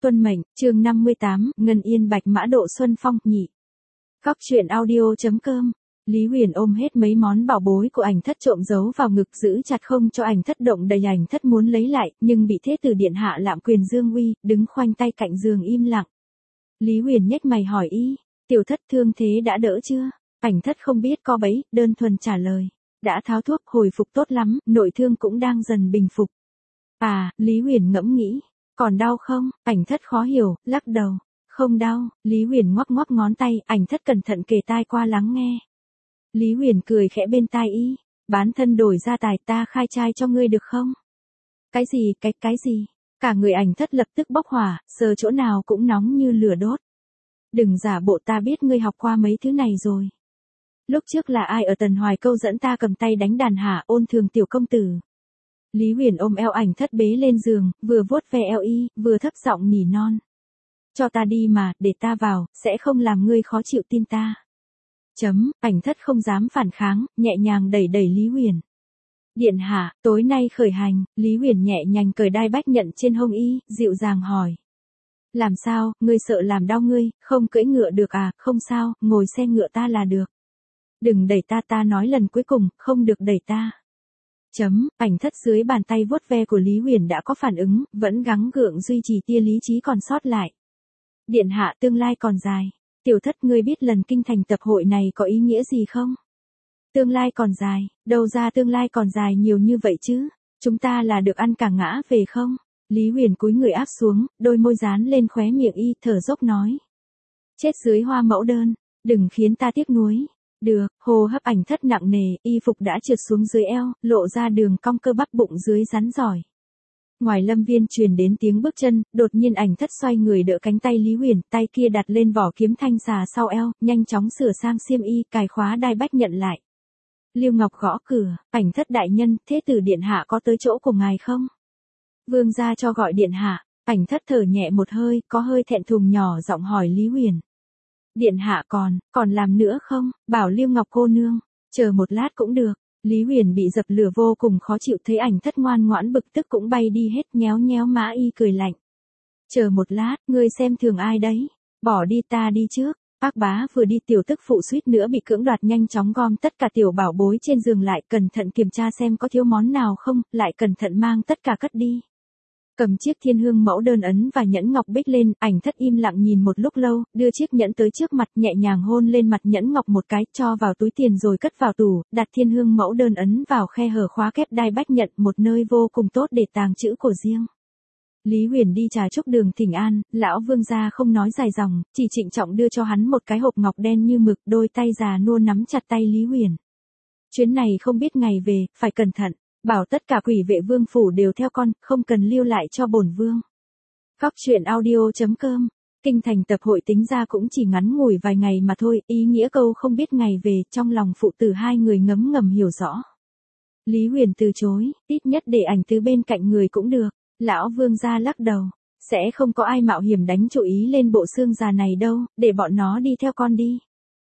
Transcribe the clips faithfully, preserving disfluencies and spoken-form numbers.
Tuân mệnh, chương năm mươi tám, Ngân Yên Bạch Mã Độ Xuân Phong, nhị. Góc truyện audio.com. Lý Huyền ôm hết mấy món bảo bối của ảnh thất trộm giấu vào ngực giữ chặt không cho ảnh thất động đậy, ảnh thất muốn lấy lại, nhưng bị thế tử điện hạ lạm quyền dương uy, đứng khoanh tay cạnh giường im lặng. Lý Huyền nhếch mày hỏi y, tiểu thất thương thế đã đỡ chưa? Ảnh thất không biết co bẫy, đơn thuần trả lời. Đã tháo thuốc, hồi phục tốt lắm, nội thương cũng đang dần bình phục. À, Lý Huyền ngẫm nghĩ. Còn đau không? Ảnh thất khó hiểu, lắc đầu. Không đau, Lý Huyền ngoắc ngoắc ngón tay, ảnh thất cẩn thận kề tai qua lắng nghe. Lý Huyền cười khẽ bên tai y, bán thân đổi gia tài, ta khai trai cho ngươi được không? Cái gì, cái, cái gì? Cả người ảnh thất lập tức bốc hỏa, sờ chỗ nào cũng nóng như lửa đốt. Đừng giả bộ, ta biết ngươi học qua mấy thứ này rồi. Lúc trước là ai ở Tần Hoài Câu dẫn ta cầm tay đánh đàn hả, ôn thường tiểu công tử. Lý Huyền ôm eo ảnh thất bế lên giường, vừa vuốt ve eo y, vừa thấp giọng nỉ non. Cho ta đi mà, để ta vào, sẽ không làm ngươi khó chịu, tin ta. Chấm, ảnh thất không dám phản kháng, nhẹ nhàng đẩy đẩy Lý Huyền. Điện hạ, tối nay khởi hành, Lý Huyền nhẹ nhàng cởi đai bách nhận trên hông y, dịu dàng hỏi. Làm sao, ngươi sợ làm đau ngươi, không cưỡi ngựa được à, không sao, ngồi xe ngựa ta là được. Đừng đẩy ta, ta nói lần cuối cùng, không được đẩy ta. Chấm, ảnh thất dưới bàn tay vuốt ve của Lý Huyền đã có phản ứng, vẫn gắng gượng duy trì tia lý trí còn sót lại. Điện hạ, tương lai còn dài. Tiểu thất, ngươi biết lần kinh thành tập hội này có ý nghĩa gì không? Tương lai còn dài, đâu ra tương lai còn dài nhiều như vậy chứ? Chúng ta là được ăn cả ngã về không? Lý Huyền cúi người áp xuống, đôi môi dán lên khóe miệng y, thở dốc nói. Chết dưới hoa mẫu đơn, đừng khiến ta tiếc nuối. Được, hô hấp ảnh thất nặng nề, y phục đã trượt xuống dưới eo, lộ ra đường cong cơ bắp bụng dưới rắn giỏi. Ngoài lâm viên truyền đến tiếng bước chân, đột nhiên ảnh thất xoay người đỡ cánh tay Lý Huyền, tay kia đặt lên vỏ kiếm thanh xà sau eo, nhanh chóng sửa sang xiêm y, cài khóa đai bách nhận lại. Liêu Ngọc gõ cửa, ảnh thất đại nhân, thế tử điện hạ có tới chỗ của ngài không? Vương gia cho gọi điện hạ, ảnh thất thở nhẹ một hơi, có hơi thẹn thùng nhỏ giọng hỏi Lý Huyền. Điện hạ còn, còn làm nữa không? Bảo Liêu Ngọc cô nương, chờ một lát cũng được. Lý Huyền bị dập lửa vô cùng khó chịu, thấy ảnh thất ngoan ngoãn bực tức cũng bay đi hết, nhéo nhéo má y cười lạnh. Chờ một lát, ngươi xem thường ai đấy? Bỏ đi, ta đi trước. Bác bá vừa đi, tiểu tức phụ suýt nữa bị cưỡng đoạt, nhanh chóng gom tất cả tiểu bảo bối trên giường lại, cẩn thận kiểm tra xem có thiếu món nào không, lại cẩn thận mang tất cả cất đi. Cầm chiếc thiên hương mẫu đơn ấn và nhẫn ngọc bích lên, ảnh thất im lặng nhìn một lúc lâu, đưa chiếc nhẫn tới trước mặt, nhẹ nhàng hôn lên mặt nhẫn ngọc một cái, cho vào túi tiền rồi cất vào tủ, đặt thiên hương mẫu đơn ấn vào khe hở khóa kép đai bách nhận, một nơi vô cùng tốt để tàng chữ của riêng. Lý Huyền đi trà chúc đường thỉnh an, lão vương gia không nói dài dòng, chỉ trịnh trọng đưa cho hắn một cái hộp ngọc đen như mực, đôi tay già nua nắm chặt tay Lý Huyền. Chuyến này không biết ngày về, phải cẩn thận. Bảo tất cả quỷ vệ vương phủ đều theo con, không cần lưu lại cho bổn vương. Góc truyện audio.com. Kinh thành tập hội tính ra cũng chỉ ngắn ngủi vài ngày mà thôi, ý nghĩa câu không biết ngày về, trong lòng phụ tử hai người ngấm ngầm hiểu rõ. Lý Huyền từ chối, ít nhất để ảnh tứ bên cạnh người cũng được. Lão vương gia lắc đầu, sẽ không có ai mạo hiểm đánh chủ ý lên bộ xương già này đâu, để bọn nó đi theo con đi.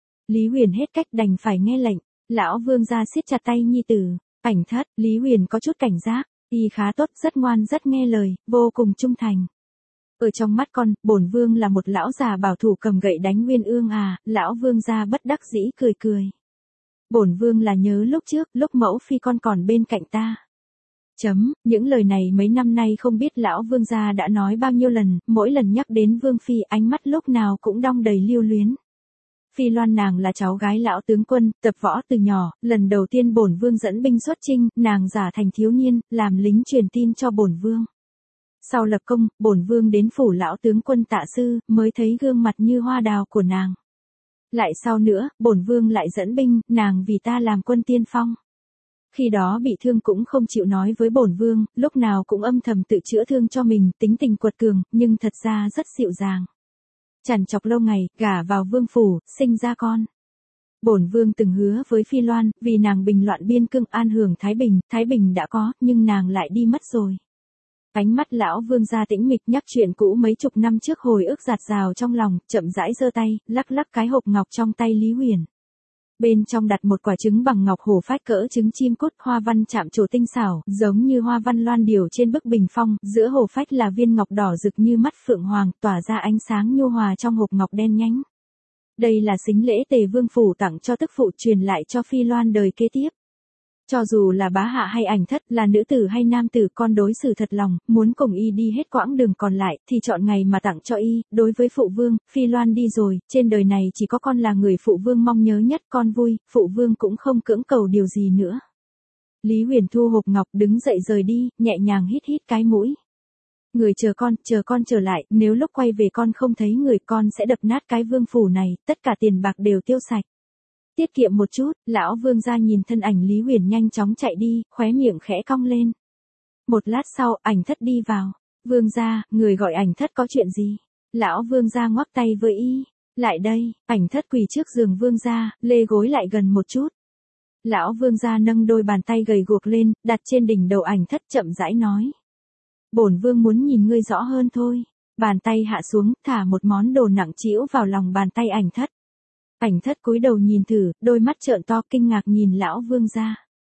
Lý Huyền hết cách đành phải nghe lệnh, lão vương gia siết chặt tay nhi tử. Ảnh thất, Lý Huyền có chút cảnh giác, y khá tốt, rất ngoan, rất nghe lời, vô cùng trung thành. Ở trong mắt con, bổn vương là một lão già bảo thủ cầm gậy đánh Nguyên Ương à, lão vương gia bất đắc dĩ cười cười. Bổn vương là nhớ lúc trước, lúc mẫu phi con còn bên cạnh ta. Chấm, những lời này mấy năm nay không biết lão vương gia đã nói bao nhiêu lần, mỗi lần nhắc đến vương phi ánh mắt lúc nào cũng đong đầy lưu luyến. Phi Loan nàng là cháu gái lão tướng quân, tập võ từ nhỏ, lần đầu tiên bổn vương dẫn binh xuất chinh, nàng giả thành thiếu niên, làm lính truyền tin cho bổn vương. Sau lập công, bổn vương đến phủ lão tướng quân tạ sư, mới thấy gương mặt như hoa đào của nàng. Lại sau nữa, bổn vương lại dẫn binh, nàng vì ta làm quân tiên phong. Khi đó bị thương cũng không chịu nói với bổn vương, lúc nào cũng âm thầm tự chữa thương cho mình, tính tình quật cường, nhưng thật ra rất dịu dàng. Chằn chọc lâu ngày, gả vào vương phủ, sinh ra con. Bổn vương từng hứa với Phi Loan, vì nàng bình loạn biên cương an hưởng Thái Bình, Thái Bình đã có, nhưng nàng lại đi mất rồi. Ánh mắt lão vương gia tĩnh mịch, nhắc chuyện cũ mấy chục năm trước, hồi ức dạt dào trong lòng, chậm rãi giơ tay, lắc lắc cái hộp ngọc trong tay Lý Huyền. Bên trong đặt một quả trứng bằng ngọc hổ phách cỡ trứng chim cút, hoa văn chạm trổ tinh xảo, giống như hoa văn loan điểu trên bức bình phong, giữa hổ phách là viên ngọc đỏ rực như mắt phượng hoàng, tỏa ra ánh sáng nhu hòa trong hộp ngọc đen nhánh. Đây là sính lễ Tề Vương phủ tặng cho tức phụ, truyền lại cho Phi Loan đời kế tiếp. Cho dù là bá hạ hay ảnh thất, là nữ tử hay nam tử, con đối xử thật lòng, muốn cùng y đi hết quãng đường còn lại, thì chọn ngày mà tặng cho y. Đối với phụ vương, Phi Loan đi rồi, trên đời này chỉ có con là người phụ vương mong nhớ nhất, con vui, phụ vương cũng không cưỡng cầu điều gì nữa. Lý Huyền thu hộp ngọc, đứng dậy rời đi, nhẹ nhàng hít hít cái mũi. Người chờ con, chờ con trở lại, nếu lúc quay về con không thấy người, con sẽ đập nát cái vương phủ này, tất cả tiền bạc đều tiêu sạch. Tiết kiệm một chút, lão vương gia nhìn thân ảnh Lý Huyền nhanh chóng chạy đi, khóe miệng khẽ cong lên. Một lát sau, ảnh thất đi vào. Vương gia, người gọi ảnh thất có chuyện gì? Lão vương gia ngoắc tay với y. Lại đây, ảnh thất quỳ trước giường vương gia, lê gối lại gần một chút. Lão vương gia nâng đôi bàn tay gầy guộc lên, đặt trên đỉnh đầu ảnh thất, chậm rãi nói. Bổn vương muốn nhìn ngươi rõ hơn thôi. Bàn tay hạ xuống, thả một món đồ nặng trĩu vào lòng bàn tay ảnh thất. Ảnh thất cúi đầu nhìn thử, đôi mắt trợn to kinh ngạc nhìn lão vương gia.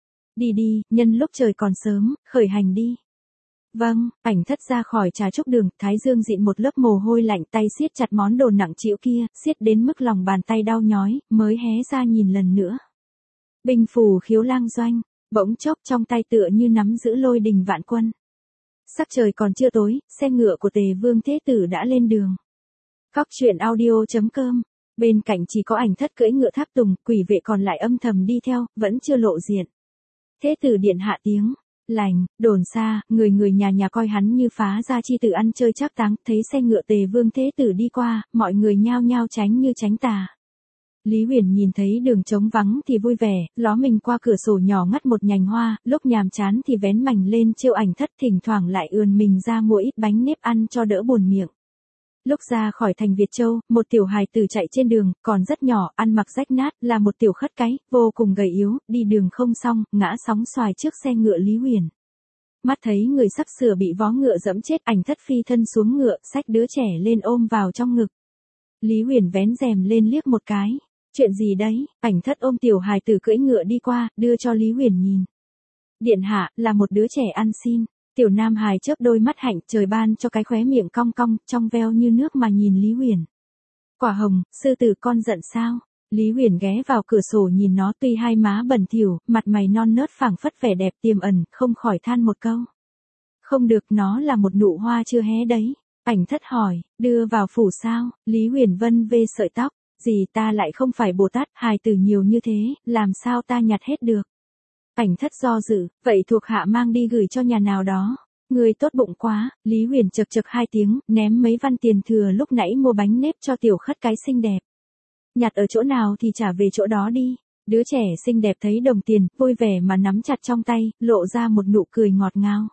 Đi đi, nhân lúc trời còn sớm, khởi hành đi. Vâng, ảnh thất ra khỏi trà trúc đường, thái dương dịn một lớp mồ hôi lạnh, tay siết chặt món đồ nặng trĩu kia, siết đến mức lòng bàn tay đau nhói, mới hé ra nhìn lần nữa. Binh phù khiếu lang doanh, bỗng chốc trong tay tựa như nắm giữ lôi đình vạn quân. Sắc trời còn chưa tối, xe ngựa của Tề Vương Thế Tử đã lên đường. Cóc truyện audio chấm com. Bên cạnh chỉ có ảnh thất cưỡi ngựa tháp tùng, quỷ vệ còn lại âm thầm đi theo, vẫn chưa lộ diện. Thế tử điện hạ tiếng lành, đồn xa, người người nhà nhà coi hắn như phá gia chi tử ăn chơi trác táng, thấy xe ngựa Tề Vương Thế Tử đi qua, mọi người nhao nhao tránh như tránh tà. Lý Huyền nhìn thấy đường trống vắng thì vui vẻ, ló mình qua cửa sổ nhỏ ngắt một nhành hoa, lúc nhàm chán thì vén mành lên trêu ảnh thất, thỉnh thoảng lại ườn mình ra mua ít bánh nếp ăn cho đỡ buồn miệng. Lúc ra khỏi thành Việt Châu, một tiểu hài tử chạy trên đường, còn rất nhỏ, ăn mặc rách nát, là một tiểu khất cái, vô cùng gầy yếu, đi đường không xong, ngã sóng xoài trước xe ngựa Lý Huyền. Mắt thấy người sắp sửa bị vó ngựa dẫm chết, ảnh thất phi thân xuống ngựa, xách đứa trẻ lên ôm vào trong ngực. Lý Huyền vén rèm lên liếc một cái. Chuyện gì đấy? Ảnh thất ôm tiểu hài tử cưỡi ngựa đi qua, đưa cho Lý Huyền nhìn. Điện hạ, là một đứa trẻ ăn xin. Tiểu nam hài chớp đôi mắt hạnh, trời ban cho cái khóe miệng cong cong, trong veo như nước mà nhìn Lý Huyền. Quả hồng, sư tử con giận sao? Lý Huyền ghé vào cửa sổ nhìn nó, tuy hai má bẩn thỉu, mặt mày non nớt phảng phất vẻ đẹp tiềm ẩn, không khỏi than một câu. Không được, nó là một nụ hoa chưa hé đấy. Ảnh thất hỏi, đưa vào phủ sao? Lý Huyền vân vê sợi tóc. Gì, ta lại không phải Bồ Tát, hài tử nhiều như thế, làm sao ta nhặt hết được? Ảnh thất do dự, vậy thuộc hạ mang đi gửi cho nhà nào đó. Người tốt bụng quá. Lý Huyền chực chực hai tiếng, ném mấy văn tiền thừa lúc nãy mua bánh nếp cho tiểu khất cái xinh đẹp. Nhặt ở chỗ nào thì trả về chỗ đó đi. Đứa trẻ xinh đẹp thấy đồng tiền, vui vẻ mà nắm chặt trong tay, lộ ra một nụ cười ngọt ngào.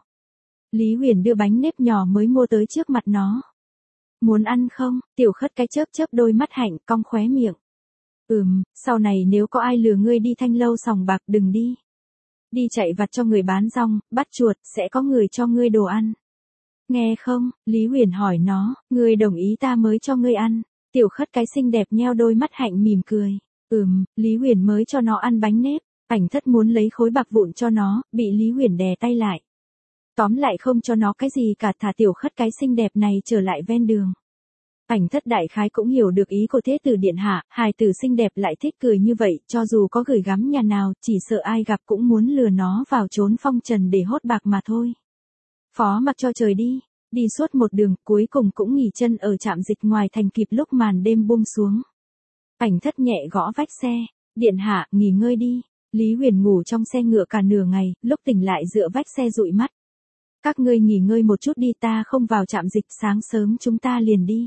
Lý Huyền đưa bánh nếp nhỏ mới mua tới trước mặt nó. Muốn ăn không? Tiểu khất cái chớp chớp đôi mắt hạnh, cong khóe miệng. Ừm, sau này nếu có ai lừa ngươi đi thanh lâu sòng bạc đừng đi. Đi chạy vặt cho người bán rong, bắt chuột, sẽ có người cho ngươi đồ ăn. Nghe không? Lý Huyền hỏi nó, ngươi đồng ý ta mới cho ngươi ăn. Tiểu khất cái xinh đẹp nheo đôi mắt hạnh mỉm cười. Ừm, Lý Huyền mới cho nó ăn bánh nếp. Ảnh thất muốn lấy khối bạc vụn cho nó, bị Lý Huyền đè tay lại. Tóm lại không cho nó cái gì cả, thả tiểu khất cái xinh đẹp này trở lại ven đường. Ảnh thất đại khái cũng hiểu được ý của Thế Tử điện hạ, hài tử xinh đẹp lại thích cười như vậy, cho dù có gửi gắm nhà nào, chỉ sợ ai gặp cũng muốn lừa nó vào trốn phong trần để hốt bạc mà thôi. Phó mặc cho trời đi, đi suốt một đường, cuối cùng cũng nghỉ chân ở trạm dịch ngoài thành kịp lúc màn đêm buông xuống. Ảnh thất nhẹ gõ vách xe, điện hạ, nghỉ ngơi đi. Lý Huyền ngủ trong xe ngựa cả nửa ngày, lúc tỉnh lại dựa vách xe dụi mắt. Các ngươi nghỉ ngơi một chút đi, ta không vào trạm dịch, sáng sớm chúng ta liền đi.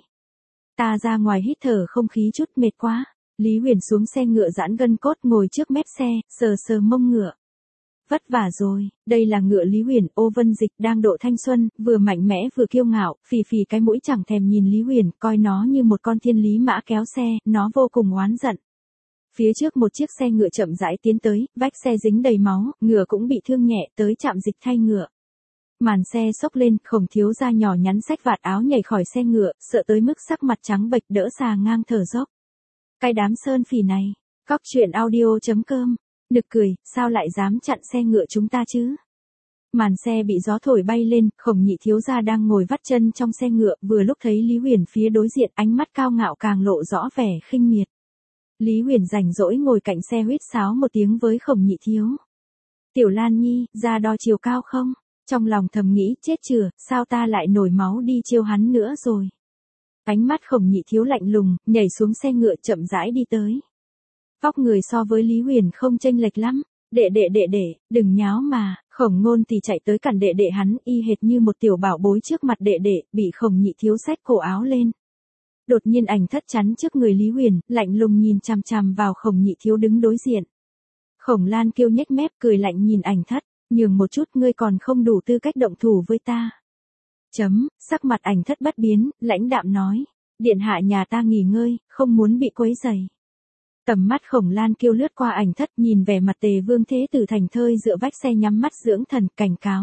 Ta ra ngoài hít thở không khí chút, mệt quá. Lý Huyền xuống xe ngựa giãn gân cốt, ngồi trước mép xe, sờ sờ mông ngựa. Vất vả rồi, đây là ngựa Lý Huyền, Ô Vân Dịch đang độ thanh xuân, vừa mạnh mẽ vừa kiêu ngạo, phì phì cái mũi chẳng thèm nhìn Lý Huyền, coi nó như một con thiên lý mã kéo xe, nó vô cùng oán giận. Phía trước một chiếc xe ngựa chậm rãi tiến tới, vách xe dính đầy máu, ngựa cũng bị thương nhẹ, tới trạm dịch thay ngựa. Màn xe xốc lên, Khổng thiếu gia nhỏ nhắn xách vạt áo nhảy khỏi xe ngựa, sợ tới mức sắc mặt trắng bệch, đỡ xà ngang thở dốc. Cái đám sơn phỉ này, Cóc truyện audio chấm com. Nực cười, sao lại dám chặn xe ngựa chúng ta chứ? Màn xe bị gió thổi bay lên, Khổng Nhị thiếu gia đang ngồi vắt chân trong xe ngựa, vừa lúc thấy Lý Huyền phía đối diện, ánh mắt cao ngạo càng lộ rõ vẻ khinh miệt. Lý Huyền rảnh rỗi ngồi cạnh xe huýt sáo một tiếng với Khổng Nhị thiếu. Tiểu Lan Nhi, ra đo chiều cao không? Trong lòng thầm nghĩ, chết chừa, sao ta lại nổi máu đi chiêu hắn nữa rồi. Ánh mắt Khổng Nhị thiếu lạnh lùng, nhảy xuống xe ngựa chậm rãi đi tới. Vóc người so với Lý Huyền không chênh lệch lắm. Đệ đệ đệ đệ, đừng nháo mà. Khổng Ngôn thì chạy tới cản đệ đệ hắn, y hệt như một tiểu bảo bối trước mặt đệ đệ, bị Khổng Nhị thiếu xách cổ áo lên. Đột nhiên Ảnh Thất chắn trước người Lý Huyền, lạnh lùng nhìn chằm chằm vào Khổng Nhị thiếu đứng đối diện. Khổng Lan Kiêu nhếch mép cười lạnh nhìn Ảnh Thất, nhường một chút, ngươi còn không đủ tư cách động thủ với ta. Chấm, sắc mặt Ảnh Thất bất biến, lãnh đạm nói, điện hạ nhà ta nghỉ ngơi, không muốn bị quấy rầy. Tầm mắt Khổng Lan Kiêu lướt qua Ảnh Thất, nhìn vẻ mặt Tề Vương Thế Tử thành thơi dựa vách xe nhắm mắt dưỡng thần, cảnh cáo.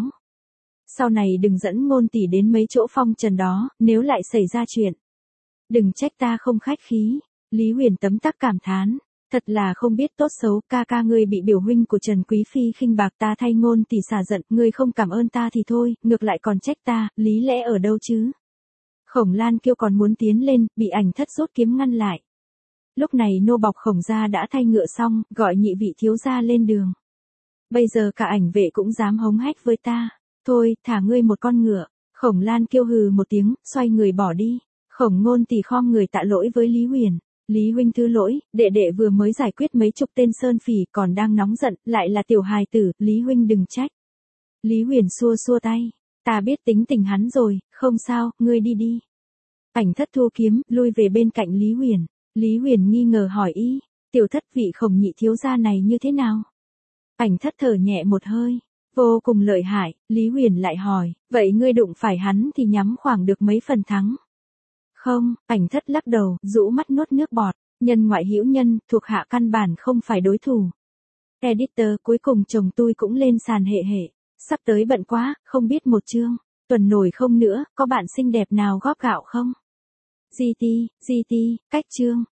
Sau này đừng dẫn Ngôn tỷ đến mấy chỗ phong trần đó, nếu lại xảy ra chuyện. Đừng trách ta không khách khí. Lý Huyền tấm tắc cảm thán, thật là không biết tốt xấu, ca ca ngươi bị biểu huynh của Trần Quý Phi khinh bạc, ta thay Ngôn tỷ xả giận, ngươi không cảm ơn ta thì thôi, ngược lại còn trách ta, lý lẽ ở đâu chứ? Khổng Lan Kiêu còn muốn tiến lên, bị Ảnh Thất rút kiếm ngăn lại. Lúc này nô bọc Khổng gia đã thay ngựa xong, gọi nhị vị thiếu gia lên đường. Bây giờ cả Ảnh vệ cũng dám hống hách với ta. Thôi, thả ngươi một con ngựa. Khổng Lan Kiêu hừ một tiếng, xoay người bỏ đi. Khổng Ngôn tỷ khom người tạ lỗi với Lý Huyền. Lý huynh thứ lỗi, đệ đệ vừa mới giải quyết mấy chục tên sơn phỉ, còn đang nóng giận, lại là tiểu hài tử, Lý huynh đừng trách. Lý Huyền xua xua tay. Ta biết tính tình hắn rồi, không sao, ngươi đi đi. Ảnh Thất thu kiếm, lui về bên cạnh Lý Huyền. Lý Huyền nghi ngờ hỏi y, tiểu thất vị Khổng Nhị thiếu gia này như thế nào? Ảnh Thất thở nhẹ một hơi, vô cùng lợi hại. Lý Huyền lại hỏi, vậy ngươi đụng phải hắn thì nhắm khoảng được mấy phần thắng? Không, Ảnh Thất lắc đầu, rũ mắt nuốt nước bọt, nhân ngoại hữu nhân, thuộc hạ căn bản không phải đối thủ. Editor, cuối cùng chồng tôi cũng lên sàn hệ hệ, sắp tới bận quá, không biết một chương, tuần nổi không nữa, có bạn xinh đẹp nào góp gạo không? giê tê, giê tê, cách chương.